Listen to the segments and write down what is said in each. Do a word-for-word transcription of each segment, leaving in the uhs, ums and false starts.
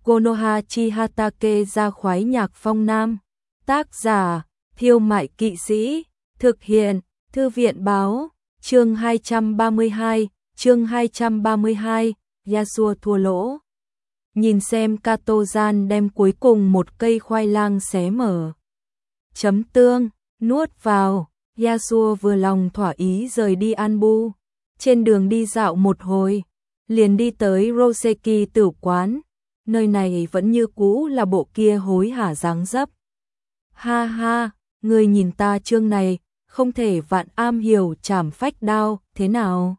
Konoha chi Hatake ra khoái nhạc phong nam. Tác giả, Thiêu Mại Kỵ Sĩ. Thực hiện, Thư viện báo. Chương hai trăm ba mươi hai, chương hai trăm ba mươi hai, Yasuo thua lỗ. Nhìn xem Kato-gian đem cuối cùng một cây khoai lang xé mở. Chấm tương, nuốt vào, Yasuo vừa lòng thỏa ý rời đi Anbu. Trên đường đi dạo một hồi, liền đi tới Roseki tử quán. Nơi này vẫn như cũ là bộ kia hối hả dáng dấp. Ha ha, người nhìn ta chương này, không thể vạn am hiểu trảm phách đao, thế nào?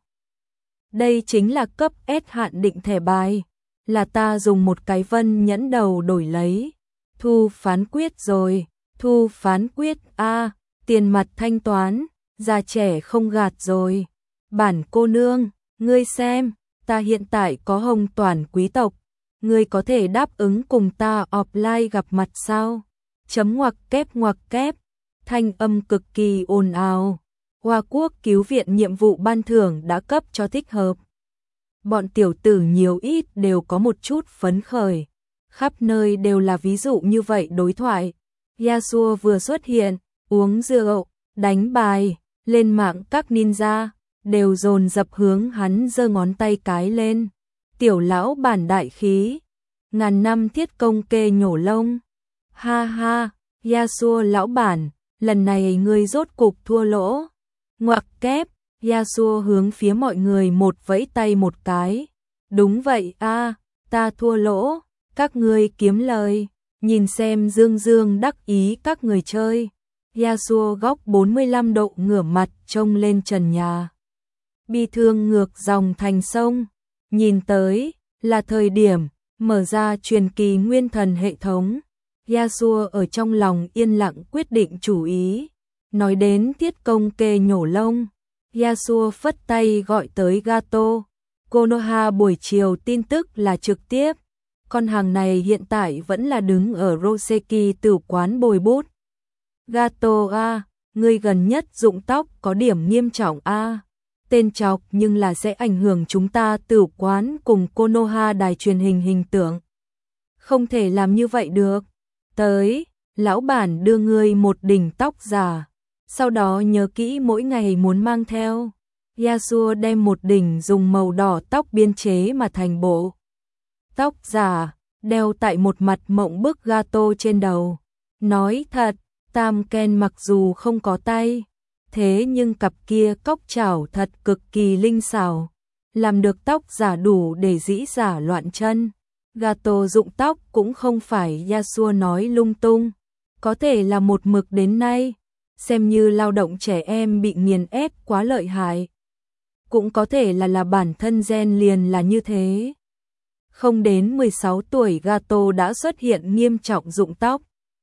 Đây chính là cấp S hạn định thẻ bài, là ta dùng một cái vân nhẫn đầu đổi lấy. Thu phán quyết rồi, thu phán quyết a, tiền mặt thanh toán, già trẻ không gạt rồi. Bản cô nương, ngươi xem, ta hiện tại có hồng toàn quý tộc, ngươi có thể đáp ứng cùng ta offline gặp mặt sao? Chấm ngoặc kép ngoặc kép, thanh âm cực kỳ ồn ào. Hoa Quốc cứu viện nhiệm vụ ban thưởng đã cấp cho thích hợp. Bọn tiểu tử nhiều ít đều có một chút phấn khởi. Khắp nơi đều là ví dụ như vậy đối thoại. Yasuo vừa xuất hiện, uống rượu, đánh bài, lên mạng các ninja, đều dồn dập hướng hắn giơ ngón tay cái lên. Tiểu lão bản đại khí, ngàn năm thiết công kê nhổ lông. Ha ha, Yasuo lão bản, lần này ngươi rốt cục thua lỗ. Ngoặc kép, Yasuo hướng phía mọi người một vẫy tay một cái. Đúng vậy a, ta thua lỗ, các ngươi kiếm lời, nhìn xem dương dương đắc ý các người chơi. Yasuo góc bốn mươi lăm độ ngửa mặt trông lên trần nhà. Bi thương ngược dòng thành sông, nhìn tới, là thời điểm, mở ra truyền kỳ nguyên thần hệ thống. Yasuo ở trong lòng yên lặng quyết định chủ ý. Nói đến thiết công kê nhổ lông, Yasuo phất tay gọi tới Gato. Konoha buổi chiều tin tức là trực tiếp. Con hàng này hiện tại vẫn là đứng ở Roseki tử quán bồi bút. Gato a, ngươi gần nhất rụng tóc có điểm nghiêm trọng a. Tên chọc nhưng là sẽ ảnh hưởng chúng ta tử quán cùng Konoha đài truyền hình hình tượng. Không thể làm như vậy được. Tới, lão bản đưa ngươi một đỉnh tóc giả. Sau đó nhớ kỹ mỗi ngày muốn mang theo. Yasuo đem một đỉnh dùng màu đỏ tóc biên chế mà thành bộ tóc giả, đeo tại một mặt mộng bức Gato trên đầu. Nói thật, Tam Ken mặc dù không có tay, thế nhưng cặp kia cóc chảo thật cực kỳ linh xảo, làm được tóc giả đủ để dĩ giả loạn chân. Gato rụng tóc cũng không phải Yasuo nói lung tung, có thể là một mực đến nay, xem như lao động trẻ em bị nghiền ép quá lợi hại. Cũng có thể là là bản thân gen liền là như thế. Không đến mười sáu tuổi Gato đã xuất hiện nghiêm trọng rụng tóc.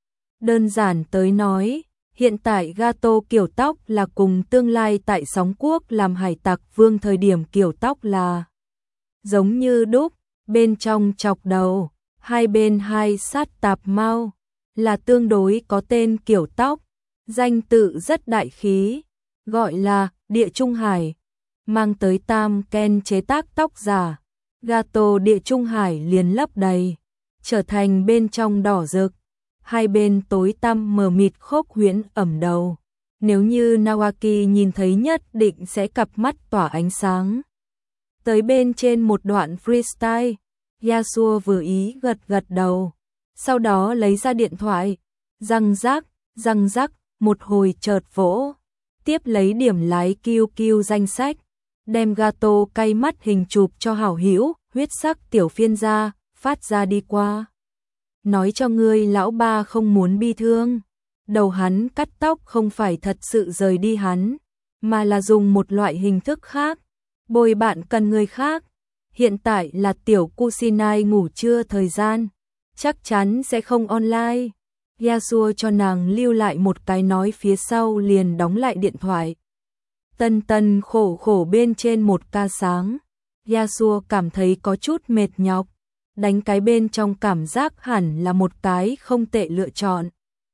Đơn giản tới nói, hiện tại Gato kiểu tóc là cùng tương lai tại Sóng Quốc làm hải tặc vương thời điểm kiểu tóc là giống như đúc, bên trong chọc đầu, hai bên hai sát tạp mau, là tương đối có tên kiểu tóc, danh tự rất đại khí, gọi là Địa Trung Hải, mang tới Tam Ken chế tác tóc giả. Gato Địa Trung Hải liền lấp đầy, trở thành bên trong đỏ rực, hai bên tối tăm mờ mịt khốc huyễn ẩm đầu. Nếu như Nawaki nhìn thấy nhất định sẽ cặp mắt tỏa ánh sáng. Tới bên trên một đoạn freestyle, Yasuo vừa ý gật gật đầu, sau đó lấy ra điện thoại, răng rắc, răng rắc, một hồi chợt vỗ, tiếp lấy điểm lái Q Q danh sách, đem Gato cay mắt hình chụp cho hảo hữu, huyết sắc tiểu phiên gia, phát ra đi qua. Nói cho ngươi lão ba không muốn bi thương, đầu hắn cắt tóc không phải thật sự rời đi hắn, mà là dùng một loại hình thức khác, bồi bạn cần người khác. Hiện tại là tiểu Kusinai ngủ trưa thời gian, chắc chắn sẽ không online. Yasuo cho nàng lưu lại một cái nói phía sau liền đóng lại điện thoại. Tân tân khổ khổ bên trên một ca sáng, Yasuo cảm thấy có chút mệt nhọc, đánh cái bên trong cảm giác hẳn là một cái không tệ lựa chọn.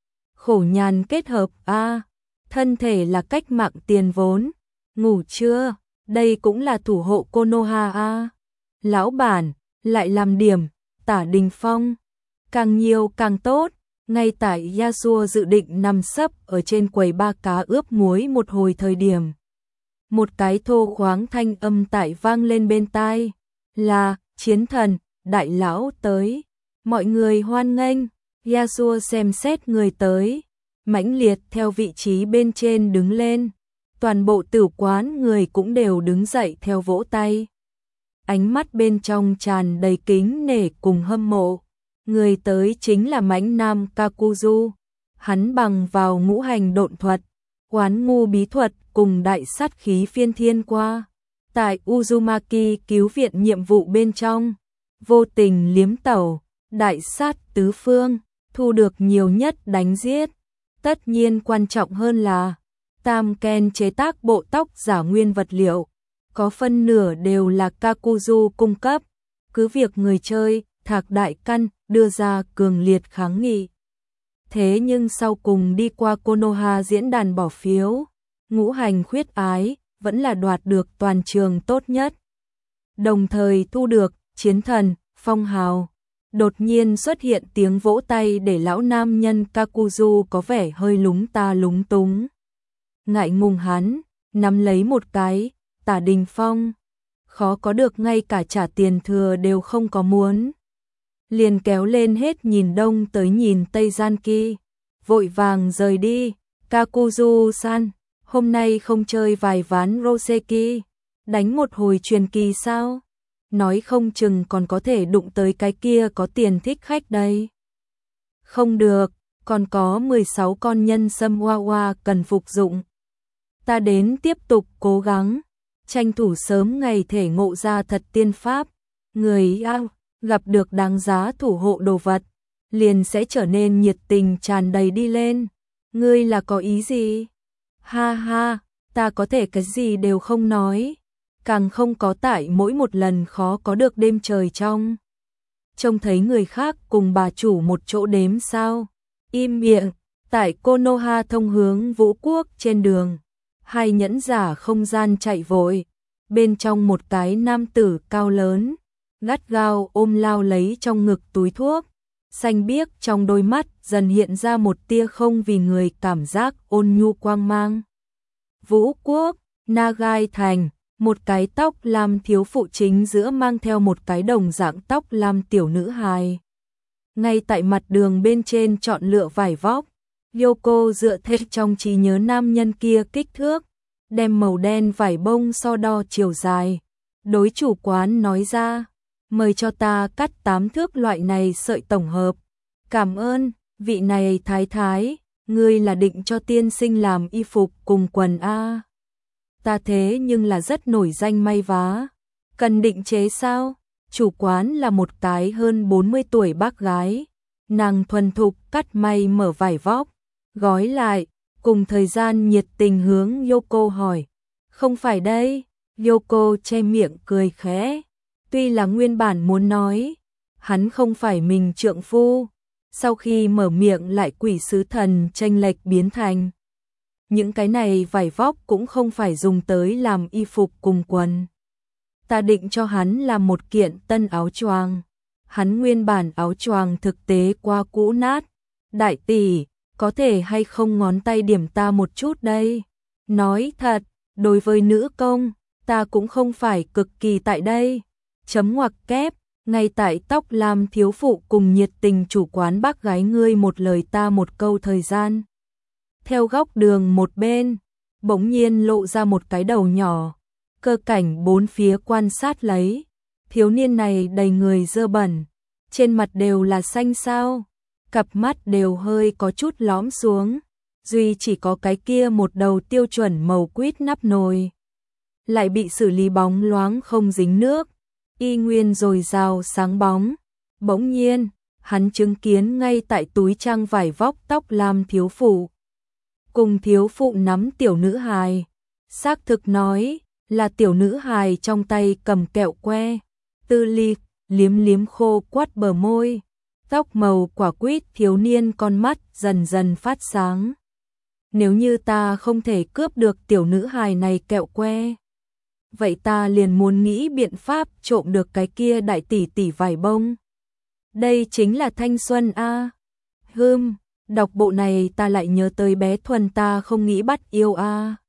Khổ nhàn kết hợp a, thân thể là cách mạng tiền vốn, ngủ chưa, đây cũng là thủ hộ Konoha a. Lão bản, lại làm điểm, Tả Đình Phong. Càng nhiều càng tốt. Ngay tại Yasuo dự định nằm sấp ở trên quầy ba cá ướp muối một hồi thời điểm. Một cái thô khoáng thanh âm tại vang lên bên tai. Là, chiến thần, đại lão tới. Mọi người hoan nghênh. Yasuo xem xét người tới. Mãnh liệt theo vị trí bên trên đứng lên. Toàn bộ tử quán người cũng đều đứng dậy theo vỗ tay. Ánh mắt bên trong tràn đầy kính nể cùng hâm mộ. Người tới chính là mãnh nam Kakuzu. Hắn bằng vào ngũ hành độn thuật, quán ngu bí thuật cùng đại sát khí phiên thiên qua. Tại Uzumaki cứu viện nhiệm vụ bên trong, vô tình liếm tẩu, đại sát tứ phương, thu được nhiều nhất đánh giết. Tất nhiên quan trọng hơn là Tam Ken chế tác bộ tóc giả nguyên vật liệu, có phân nửa đều là Kakuzu cung cấp. Cứ việc người chơi, Thạc Đại Căn, đưa ra cường liệt kháng nghị. Thế nhưng sau cùng đi qua Konoha diễn đàn bỏ phiếu, ngũ hành khuyết ái, vẫn là đoạt được toàn trường tốt nhất. Đồng thời thu được, chiến thần, phong hào. Đột nhiên xuất hiện tiếng vỗ tay để lão nam nhân Kakuzu có vẻ hơi lúng ta lúng túng. Ngại ngùng hắn, nắm lấy một cái, Tả Đình Phong. Khó có được ngay cả trả tiền thừa đều không có muốn. Liền kéo lên hết nhìn đông tới nhìn tây gian kia. Vội vàng rời đi, Kakuzu-san, hôm nay không chơi vài ván Roseki, đánh một hồi truyền kỳ sao? Nói không chừng còn có thể đụng tới cái kia có tiền thích khách đây. Không được, còn có mười sáu con nhân sâm hoa hoa cần phục dụng. Ta đến tiếp tục cố gắng, tranh thủ sớm ngày thể ngộ ra thật tiên pháp. Người ao, gặp được đáng giá thủ hộ đồ vật, liền sẽ trở nên nhiệt tình tràn đầy đi lên. Ngươi là có ý gì? Ha ha, ta có thể cái gì đều không nói. Càng không có tại mỗi một lần khó có được đêm trời trong. Trông thấy người khác cùng bà chủ một chỗ đếm sao? Im miệng, tại Konoha thông hướng Vũ Quốc trên đường. Hai nhẫn giả không gian chạy vội. Bên trong một cái nam tử cao lớn, gắt gao ôm lao lấy trong ngực túi thuốc. Xanh biếc trong đôi mắt dần hiện ra một tia không vì người cảm giác ôn nhu quang mang. Vũ Quốc, Nagai Thành. Một cái tóc lam thiếu phụ chính giữa mang theo một cái đồng dạng tóc lam tiểu nữ hài. Ngay tại mặt đường bên trên chọn lựa vải vóc, Yoko dựa theo trong trí nhớ nam nhân kia kích thước, đem màu đen vải bông so đo chiều dài. Đối chủ quán nói ra, mời cho ta cắt tám thước loại này sợi tổng hợp. Cảm ơn, vị này thái thái, ngươi là định cho tiên sinh làm y phục cùng quần a? Ta thế nhưng là rất nổi danh may vá. Cần định chế sao? Chủ quán là một cái hơn bốn mươi tuổi bác gái. Nàng thuần thục cắt may mở vải vóc, gói lại, cùng thời gian nhiệt tình hướng Yoko hỏi. Không phải đây, Yoko che miệng cười khẽ. Tuy là nguyên bản muốn nói, hắn không phải mình trượng phu. Sau khi mở miệng lại quỷ sứ thần chênh lệch biến thành. Những cái này vải vóc cũng không phải dùng tới làm y phục cùng quần. Ta định cho hắn làm một kiện tân áo choàng. Hắn nguyên bản áo choàng thực tế quá cũ nát. Đại tỷ, có thể hay không ngón tay điểm ta một chút đây? Nói thật, đối với nữ công, ta cũng không phải cực kỳ tại đây. Chấm ngoặc kép, ngay tại tóc lam thiếu phụ cùng nhiệt tình chủ quán bác gái ngươi một lời ta một câu thời gian. Theo góc đường một bên, bỗng nhiên lộ ra một cái đầu nhỏ, cơ cảnh bốn phía quan sát lấy. Thiếu niên này đầy người dơ bẩn, trên mặt đều là xanh xao, cặp mắt đều hơi có chút lõm xuống, duy chỉ có cái kia một đầu tiêu chuẩn màu quýt nắp nồi, lại bị xử lý bóng loáng không dính nước, y nguyên dồi dào sáng bóng. Bỗng nhiên, hắn chứng kiến ngay tại túi trang vải vóc tóc lam thiếu phụ. Cùng thiếu phụ nắm tiểu nữ hài, xác thực nói là tiểu nữ hài trong tay cầm kẹo que, Tư Ly liếm liếm khô quắt bờ môi, tóc màu quả quýt thiếu niên con mắt dần dần phát sáng. Nếu như ta không thể cướp được tiểu nữ hài này kẹo que, vậy ta liền muốn nghĩ biện pháp trộm được cái kia đại tỷ tỷ vải bông. Đây chính là thanh xuân a. Hừm, đọc bộ này ta lại nhớ tới bé Thuần ta không nghĩ bắt yêu a.